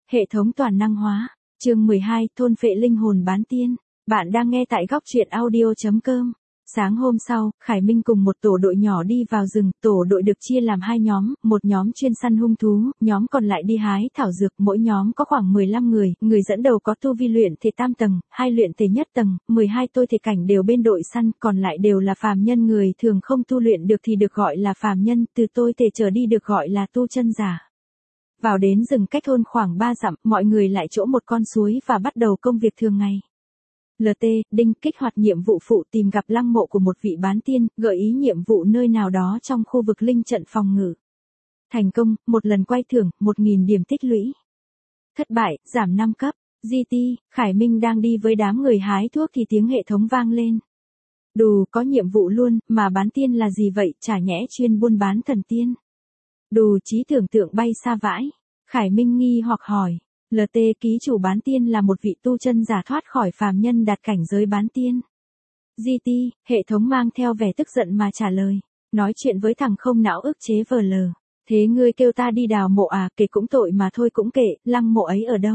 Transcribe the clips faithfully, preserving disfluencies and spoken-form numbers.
Hệ thống toàn năng hóa. Chương mười hai, thôn phệ linh hồn bán tiên. Bạn đang nghe tại góc truyện audio chấm com. Sáng hôm sau, Khải Minh cùng một tổ đội nhỏ đi vào rừng, tổ đội được chia làm hai nhóm, một nhóm chuyên săn hung thú, nhóm còn lại đi hái thảo dược, mỗi nhóm có khoảng mười lăm người, người dẫn đầu có tu vi luyện thể tam tầng, hai luyện thể nhất tầng, mười hai tôi thể cảnh đều bên đội săn, còn lại đều là phàm nhân, người thường không tu luyện được thì được gọi là phàm nhân, từ tôi thể trở đi được gọi là tu chân giả. Vào đến rừng cách thôn khoảng ba dặm, mọi người lại chỗ một con suối và bắt đầu công việc thường ngày. lờ tê, Đinh kích hoạt nhiệm vụ phụ tìm gặp lăng mộ của một vị bán tiên, gợi ý nhiệm vụ nơi nào đó trong khu vực linh trận phòng ngự. Thành công, một lần quay thưởng, một nghìn điểm tích lũy. Thất bại, giảm năm cấp. giê tê, Khải Minh đang đi với đám người hái thuốc thì tiếng hệ thống vang lên. Đù, có nhiệm vụ luôn, mà bán tiên là gì vậy, chả nhẽ chuyên buôn bán thần tiên. Đù, trí tưởng tượng bay xa vãi. Khải Minh nghi hoặc hỏi. lờ tê, ký chủ bán tiên là một vị tu chân giả thoát khỏi phàm nhân đạt cảnh giới bán tiên. giê tê, hệ thống mang theo vẻ tức giận mà trả lời. Nói chuyện với thằng không não ức chế vờ lờ. Thế ngươi kêu ta đi đào mộ à, kể cũng tội mà thôi cũng kệ, lăng mộ ấy ở đâu?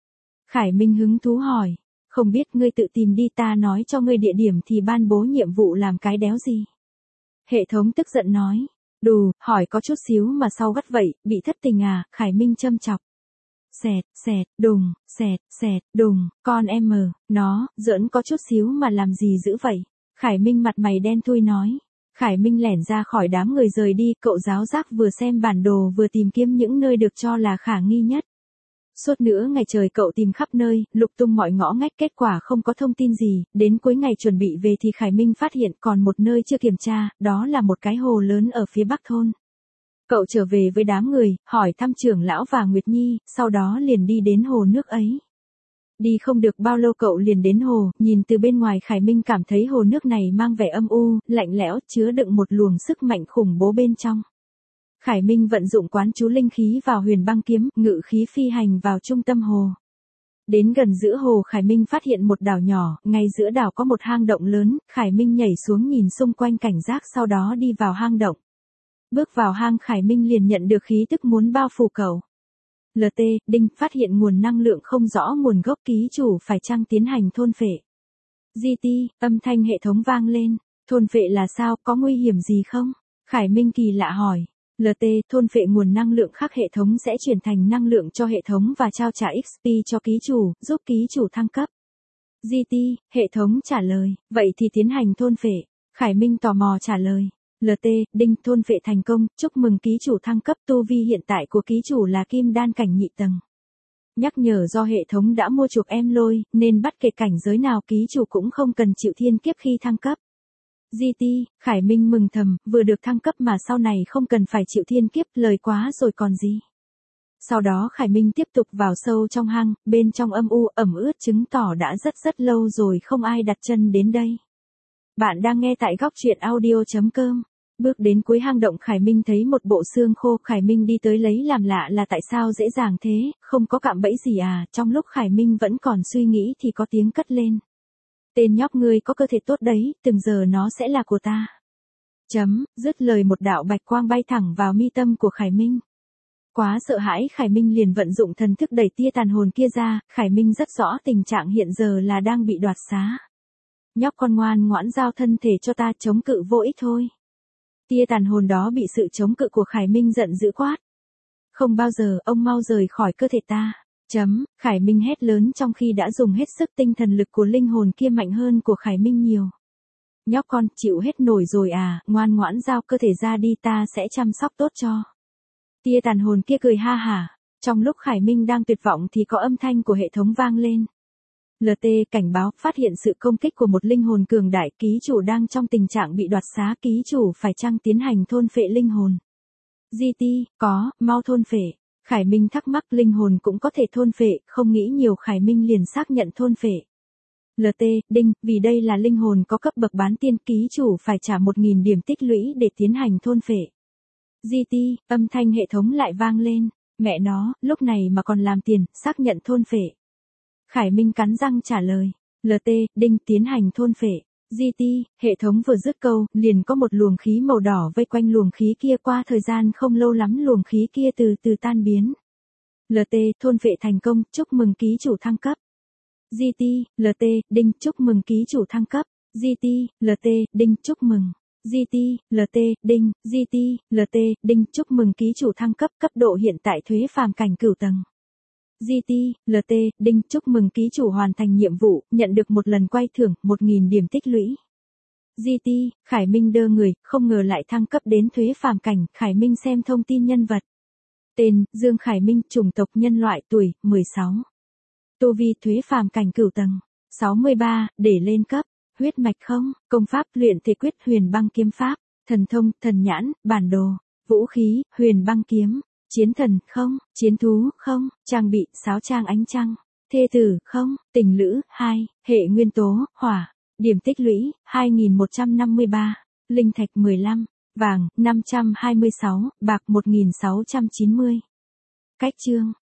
Khải Minh hứng thú hỏi. Không biết, ngươi tự tìm đi, ta nói cho ngươi địa điểm thì ban bố nhiệm vụ làm cái đéo gì. Hệ thống tức giận nói. Đù, hỏi có chút xíu mà sau gắt vậy, bị thất tình à, Khải Minh châm chọc. Xẹt, xẹt, đùng, xẹt, xẹt, đùng, con em mờ, nó, giỡn có chút xíu mà làm gì dữ vậy? Khải Minh mặt mày đen thui nói. Khải Minh lẻn ra khỏi đám người rời đi, cậu giáo giác vừa xem bản đồ vừa tìm kiếm những nơi được cho là khả nghi nhất. Suốt nửa ngày trời cậu tìm khắp nơi, lục tung mọi ngõ ngách, kết quả không có thông tin gì, đến cuối ngày chuẩn bị về thì Khải Minh phát hiện còn một nơi chưa kiểm tra, đó là một cái hồ lớn ở phía bắc thôn. Cậu trở về với đám người, hỏi thăm trưởng lão và Nguyệt Nhi, sau đó liền đi đến hồ nước ấy. Đi không được bao lâu cậu liền đến hồ, nhìn từ bên ngoài Khải Minh cảm thấy hồ nước này mang vẻ âm u, lạnh lẽo, chứa đựng một luồng sức mạnh khủng bố bên trong. Khải Minh vận dụng quán chú linh khí vào huyền băng kiếm, ngự khí phi hành vào trung tâm hồ. Đến gần giữa hồ Khải Minh phát hiện một đảo nhỏ, ngay giữa đảo có một hang động lớn, Khải Minh nhảy xuống nhìn xung quanh cảnh giác sau đó đi vào hang động. Bước vào hang Khải Minh liền nhận được khí tức muốn bao phủ cậu. lờ tê, Đinh, phát hiện nguồn năng lượng không rõ nguồn gốc, ký chủ phải chăng tiến hành thôn phệ. giê tê, âm thanh hệ thống vang lên. Thôn phệ là sao, có nguy hiểm gì không? Khải Minh kỳ lạ hỏi. lờ tê, thôn phệ nguồn năng lượng khác hệ thống sẽ chuyển thành năng lượng cho hệ thống và trao trả ích pê cho ký chủ, giúp ký chủ thăng cấp. giê tê, hệ thống trả lời, vậy thì tiến hành thôn phệ. Khải Minh tò mò trả lời. lờ tê, Đinh, thôn phệ thành công, chúc mừng ký chủ thăng cấp, tu vi hiện tại của ký chủ là kim đan cảnh nhị tầng. Nhắc nhở do hệ thống đã mua chuộc em lôi, nên bất kể cảnh giới nào ký chủ cũng không cần chịu thiên kiếp khi thăng cấp. giê tê, Khải Minh mừng thầm, vừa được thăng cấp mà sau này không cần phải chịu thiên kiếp, lời quá rồi còn gì. Sau đó Khải Minh tiếp tục vào sâu trong hang, bên trong âm u, ẩm ướt chứng tỏ đã rất rất lâu rồi không ai đặt chân đến đây. Bạn đang nghe tại góc truyện audio chấm com. Bước đến cuối hang động Khải Minh thấy một bộ xương khô, Khải Minh đi tới lấy làm lạ là tại sao dễ dàng thế, không có cạm bẫy gì à, trong lúc Khải Minh vẫn còn suy nghĩ thì có tiếng cất lên. Tên nhóc ngươi có cơ thể tốt đấy, từng giờ nó sẽ là của ta. Chấm, dứt lời một đạo bạch quang bay thẳng vào mi tâm của Khải Minh. Quá sợ hãi Khải Minh liền vận dụng thần thức đẩy tia tàn hồn kia ra, Khải Minh rất rõ tình trạng hiện giờ là đang bị đoạt xá. Nhóc con ngoan ngoãn giao thân thể cho ta, chống cự vô ích thôi. Tia tàn hồn đó bị sự chống cự của Khải Minh giận dữ quát. Không bao giờ, ông mau rời khỏi cơ thể ta. Chấm, Khải Minh hét lớn trong khi đã dùng hết sức, tinh thần lực của linh hồn kia mạnh hơn của Khải Minh nhiều. Nhóc con, chịu hết nổi rồi à, ngoan ngoãn giao cơ thể ra đi, ta sẽ chăm sóc tốt cho. Tia tàn hồn kia cười ha hả. Trong lúc Khải Minh đang tuyệt vọng thì có âm thanh của hệ thống vang lên. lờ tê, cảnh báo, phát hiện sự công kích của một linh hồn cường đại, ký chủ đang trong tình trạng bị đoạt xá, ký chủ phải chăng tiến hành thôn phệ linh hồn. giê tê, có, mau thôn phệ. Khải Minh thắc mắc, linh hồn cũng có thể thôn phệ, không nghĩ nhiều Khải Minh liền xác nhận thôn phệ. lờ tê, Đinh, vì đây là linh hồn có cấp bậc bán tiên, ký chủ phải trả một nghìn điểm tích lũy để tiến hành thôn phệ. giê tê, âm thanh hệ thống lại vang lên. Mẹ nó, lúc này mà còn làm tiền, xác nhận thôn phệ. Khải Minh cắn răng trả lời. lờ tê, Đinh, tiến hành thôn phệ. giê tê, hệ thống vừa dứt câu, liền có một luồng khí màu đỏ vây quanh luồng khí kia, qua thời gian không lâu lắm luồng khí kia từ từ tan biến. lờ tê, thôn phệ thành công, chúc mừng ký chủ thăng cấp. giê tê, lờ tê, đinh, chúc mừng ký chủ thăng cấp. giê tê, lờ tê, đinh, chúc mừng. giê tê, lờ tê, đinh, giê tê, lờ tê, đinh, chúc mừng ký chủ thăng cấp, cấp độ hiện tại thuế phàm cảnh cửu tầng. giê tê, lờ tê, đinh, chúc mừng ký chủ hoàn thành nhiệm vụ, nhận được một lần quay thưởng, một nghìn điểm tích lũy. giê tê, Khải Minh đơ người, không ngờ lại thăng cấp đến thuế phàm cảnh, Khải Minh xem thông tin nhân vật. Tên, Dương Khải Minh, chủng tộc nhân loại, tuổi, mười sáu. Tu vi thuế phàm cảnh cửu tầng, sáu mươi ba, để lên cấp, huyết mạch không, công pháp luyện thể quyết huyền băng kiếm pháp, thần thông, thần nhãn, bản đồ, vũ khí, huyền băng kiếm, chiến thần, không, chiến thú, không, trang bị, sáo trang ánh trăng, thê tử, không, tình lữ, hai, hệ nguyên tố, hỏa, điểm tích lũy, hai nghìn một trăm năm mươi ba, linh thạch mười lăm, vàng, năm trăm hai mươi sáu, bạc một nghìn sáu trăm chín mươi. Cách chương